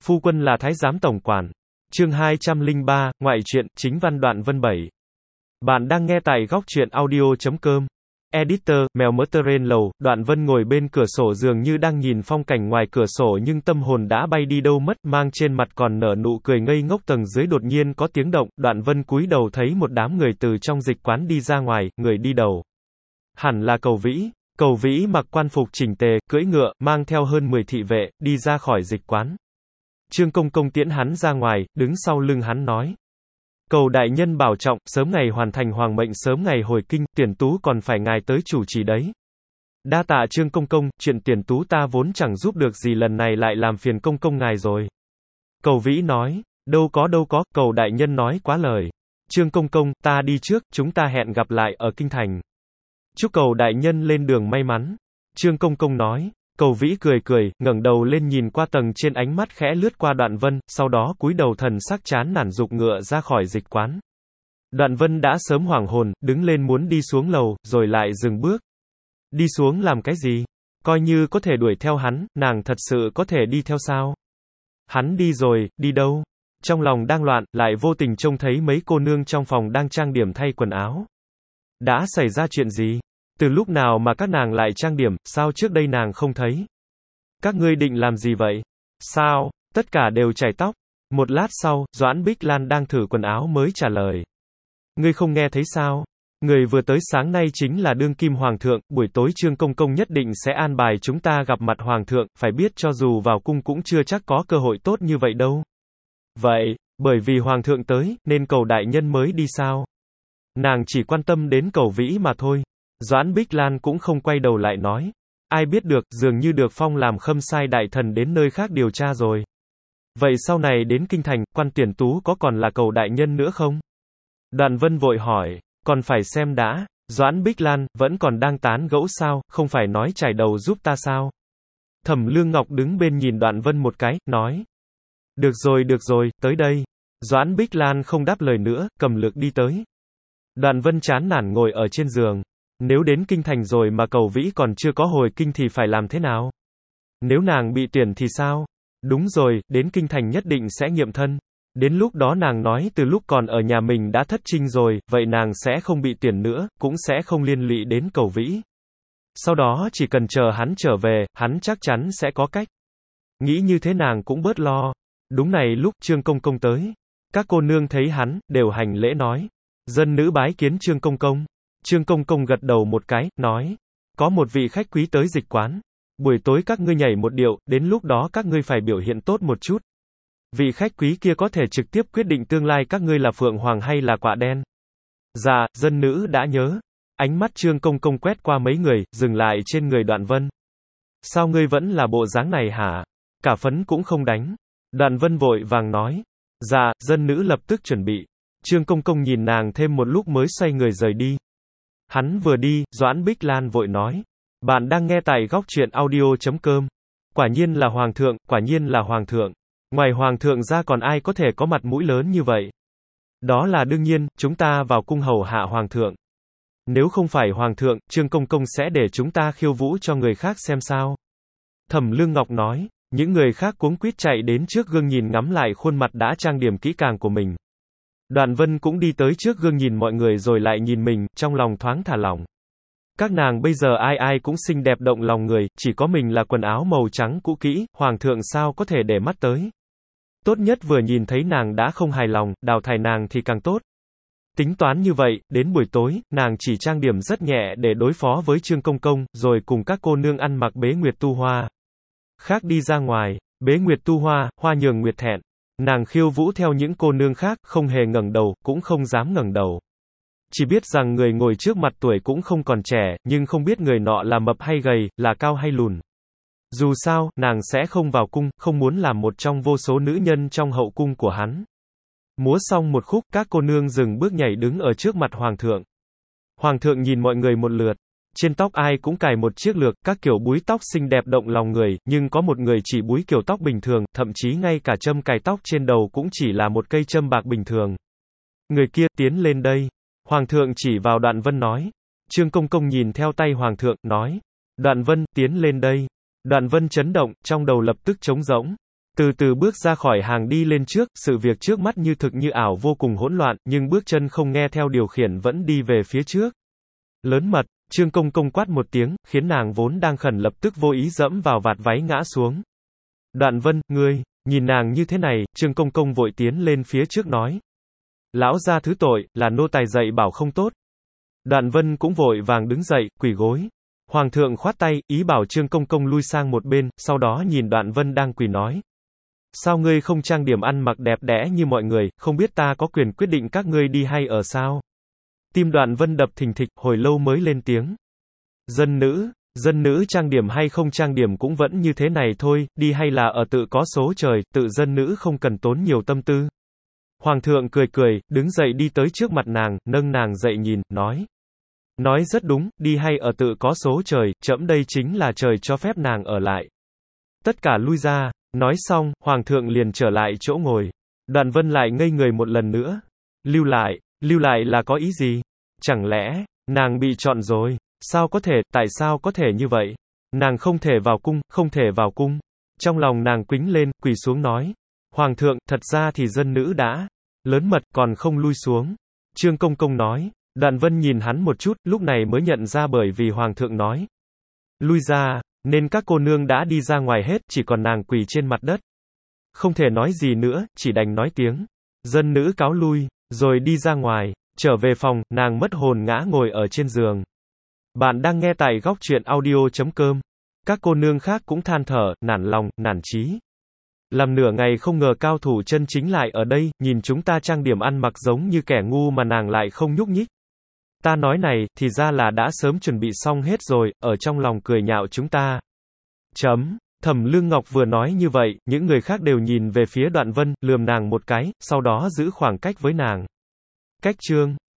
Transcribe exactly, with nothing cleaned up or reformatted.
Phu quân là thái giám tổng quản. Chương hai trăm lẻ ba, ngoại truyện, chính văn Đoạn Vân bảy. Bạn đang nghe tại góc truyện audio chấm com. Editor, mèo mỡ terrain lầu, Đoạn Vân ngồi bên cửa sổ dường như đang nhìn phong cảnh ngoài cửa sổ nhưng tâm hồn đã bay đi đâu mất, mang trên mặt còn nở nụ cười ngây ngốc. Tầng dưới đột nhiên có tiếng động, Đoạn Vân cúi đầu thấy một đám người từ trong dịch quán đi ra ngoài, người đi đầu hẳn là Cầu Vĩ. Cầu Vĩ mặc quan phục chỉnh tề, cưỡi ngựa, mang theo hơn mười thị vệ, đi ra khỏi dịch quán. Trương Công Công tiễn hắn ra ngoài, đứng sau lưng hắn nói: Cầu đại nhân bảo trọng, sớm ngày hoàn thành hoàng mệnh, sớm ngày hồi kinh, Tiền Tú còn phải ngài tới chủ trì đấy. Đa tạ Trương Công Công, chuyện Tiền Tú ta vốn chẳng giúp được gì, lần này lại làm phiền Công Công ngài rồi. Cầu Vĩ nói: Đâu có đâu có, Cầu đại nhân nói quá lời. Trương Công Công, ta đi trước, chúng ta hẹn gặp lại ở kinh thành. Chúc Cầu đại nhân lên đường may mắn. Trương Công Công nói. Cầu Vĩ cười cười, ngẩng đầu lên nhìn qua tầng trên, ánh mắt khẽ lướt qua Đoạn Vân, sau đó cúi đầu thần sắc chán nản giục ngựa ra khỏi dịch quán. Đoạn Vân đã sớm hoảng hồn, đứng lên muốn đi xuống lầu, rồi lại dừng bước. Đi xuống làm cái gì? Coi như có thể đuổi theo hắn, nàng thật sự có thể đi theo sao? Hắn đi rồi, đi đâu? Trong lòng đang loạn, lại vô tình trông thấy mấy cô nương trong phòng đang trang điểm thay quần áo. Đã xảy ra chuyện gì? Từ lúc nào mà các nàng lại trang điểm, sao trước đây nàng không thấy? Các ngươi định làm gì vậy? Sao? Tất cả đều chải tóc. Một lát sau, Doãn Bích Lan đang thử quần áo mới trả lời. Ngươi không nghe thấy sao? Người vừa tới sáng nay chính là đương kim hoàng thượng, buổi tối Trương Công Công nhất định sẽ an bài chúng ta gặp mặt hoàng thượng, phải biết cho dù vào cung cũng chưa chắc có cơ hội tốt như vậy đâu. Vậy, bởi vì hoàng thượng tới, nên Cầu đại nhân mới đi sao? Nàng chỉ quan tâm đến Cầu Vĩ mà thôi. Doãn Bích Lan cũng không quay đầu lại nói. Ai biết được, dường như được phong làm khâm sai đại thần đến nơi khác điều tra rồi. Vậy sau này đến kinh thành, quan Tiền Tú có còn là Cầu đại nhân nữa không? Đoạn Vân vội hỏi, còn phải xem đã. Doãn Bích Lan, vẫn còn đang tán gẫu sao, không phải nói chải đầu giúp ta sao? Thẩm Lương Ngọc đứng bên nhìn Đoạn Vân một cái, nói. Được rồi được rồi, tới đây. Doãn Bích Lan không đáp lời nữa, cầm lược đi tới. Đoạn Vân chán nản ngồi ở trên giường. Nếu đến kinh thành rồi mà Cầu Vĩ còn chưa có hồi kinh thì phải làm thế nào? Nếu nàng bị tuyển thì sao? Đúng rồi, đến kinh thành nhất định sẽ nghiệm thân. Đến lúc đó nàng nói từ lúc còn ở nhà mình đã thất trinh rồi, vậy nàng sẽ không bị tuyển nữa, cũng sẽ không liên lụy đến Cầu Vĩ. Sau đó chỉ cần chờ hắn trở về, hắn chắc chắn sẽ có cách. Nghĩ như thế nàng cũng bớt lo. Đúng này lúc Trương Công Công tới. Các cô nương thấy hắn, đều hành lễ nói. Dân nữ bái kiến Trương Công Công. Trương Công Công gật đầu một cái, nói. Có một vị khách quý tới dịch quán. Buổi tối các ngươi nhảy một điệu, đến lúc đó các ngươi phải biểu hiện tốt một chút. Vị khách quý kia có thể trực tiếp quyết định tương lai các ngươi là Phượng Hoàng hay là Quạ Đen. Dạ, dân nữ đã nhớ. Ánh mắt Trương Công Công quét qua mấy người, dừng lại trên người Đoạn Vân. Sao ngươi vẫn là bộ dáng này hả? Cả phấn cũng không đánh. Đoạn Vân vội vàng nói. Dạ, dân nữ lập tức chuẩn bị. Trương Công Công nhìn nàng thêm một lúc mới xoay người rời đi. Hắn vừa đi, Doãn Bích Lan vội nói. Bạn đang nghe tại góc truyện audio chấm com. Quả nhiên là hoàng thượng, quả nhiên là hoàng thượng. Ngoài hoàng thượng ra còn ai có thể có mặt mũi lớn như vậy? Đó là đương nhiên, chúng ta vào cung hầu hạ hoàng thượng. Nếu không phải hoàng thượng, Trương Công Công sẽ để chúng ta khiêu vũ cho người khác xem sao? Thẩm Lương Ngọc nói. Những người khác cuống quýt chạy đến trước gương nhìn ngắm lại khuôn mặt đã trang điểm kỹ càng của mình. Đoạn Vân cũng đi tới trước gương nhìn mọi người rồi lại nhìn mình, trong lòng thoáng thả lỏng. Các nàng bây giờ ai ai cũng xinh đẹp động lòng người, chỉ có mình là quần áo màu trắng cũ kỹ, hoàng thượng sao có thể để mắt tới. Tốt nhất vừa nhìn thấy nàng đã không hài lòng, đào thải nàng thì càng tốt. Tính toán như vậy, đến buổi tối, nàng chỉ trang điểm rất nhẹ để đối phó với Trương Công Công, rồi cùng các cô nương ăn mặc bế nguyệt tu hoa. Khác đi ra ngoài, bế nguyệt tu hoa, hoa nhường nguyệt thẹn. Nàng khiêu vũ theo những cô nương khác, không hề ngẩng đầu, cũng không dám ngẩng đầu. Chỉ biết rằng người ngồi trước mặt tuổi cũng không còn trẻ, nhưng không biết người nọ là mập hay gầy, là cao hay lùn. Dù sao, nàng sẽ không vào cung, không muốn làm một trong vô số nữ nhân trong hậu cung của hắn. Múa xong một khúc, các cô nương dừng bước nhảy đứng ở trước mặt hoàng thượng. Hoàng thượng nhìn mọi người một lượt. Trên tóc ai cũng cài một chiếc lược, các kiểu búi tóc xinh đẹp động lòng người, nhưng có một người chỉ búi kiểu tóc bình thường, thậm chí ngay cả châm cài tóc trên đầu cũng chỉ là một cây châm bạc bình thường. Người kia, tiến lên đây. Hoàng thượng chỉ vào Đoạn Vân nói. Trương Công Công nhìn theo tay hoàng thượng, nói. Đoạn Vân, tiến lên đây. Đoạn Vân chấn động, trong đầu lập tức trống rỗng. Từ từ bước ra khỏi hàng đi lên trước, sự việc trước mắt như thực như ảo vô cùng hỗn loạn, nhưng bước chân không nghe theo điều khiển vẫn đi về phía trước. Lớn mật, Trương Công Công quát một tiếng, khiến nàng vốn đang khẩn lập tức vô ý dẫm vào vạt váy ngã xuống. Đoạn Vân, ngươi, nhìn nàng như thế này, Trương Công Công vội tiến lên phía trước nói. Lão gia thứ tội, là nô tài dạy bảo không tốt. Đoạn Vân cũng vội vàng đứng dậy, quỳ gối. Hoàng thượng khoát tay, ý bảo Trương Công Công lui sang một bên, sau đó nhìn Đoạn Vân đang quỳ nói. Sao ngươi không trang điểm ăn mặc đẹp đẽ như mọi người, không biết ta có quyền quyết định các ngươi đi hay ở sao? Tim Đoạn Vân đập thình thịch, hồi lâu mới lên tiếng. Dân nữ, dân nữ trang điểm hay không trang điểm cũng vẫn như thế này thôi, đi hay là ở tự có số trời, tự dân nữ không cần tốn nhiều tâm tư. Hoàng thượng cười cười, đứng dậy đi tới trước mặt nàng, nâng nàng dậy nhìn, nói. Nói rất đúng, đi hay ở tự có số trời, trẫm đây chính là trời cho phép nàng ở lại. Tất cả lui ra, nói xong, Hoàng thượng liền trở lại chỗ ngồi. Đoạn Vân lại ngây người một lần nữa. Lưu lại, lưu lại là có ý gì? Chẳng lẽ, nàng bị chọn rồi? Sao có thể, tại sao có thể như vậy? Nàng không thể vào cung, không thể vào cung. Trong lòng nàng quĩnh lên, quỳ xuống nói. Hoàng thượng, thật ra thì dân nữ đã lớn mật, còn không lui xuống. Trương Công Công nói. Đoạn Vân nhìn hắn một chút, lúc này mới nhận ra bởi vì Hoàng thượng nói. Lui ra, nên các cô nương đã đi ra ngoài hết, chỉ còn nàng quỳ trên mặt đất. Không thể nói gì nữa, chỉ đành nói tiếng. Dân nữ cáo lui, rồi đi ra ngoài. Trở về phòng, nàng mất hồn ngã ngồi ở trên giường. Bạn đang nghe tại góc truyện audio chấm com. Các cô nương khác cũng than thở, nản lòng, nản chí. Làm nửa ngày không ngờ cao thủ chân chính lại ở đây, nhìn chúng ta trang điểm ăn mặc giống như kẻ ngu mà nàng lại không nhúc nhích. Ta nói này, thì ra là đã sớm chuẩn bị xong hết rồi, ở trong lòng cười nhạo chúng ta. Chấm. Thẩm Lương Ngọc vừa nói như vậy, những người khác đều nhìn về phía Đoạn Vân, lườm nàng một cái, sau đó giữ khoảng cách với nàng. Cách chương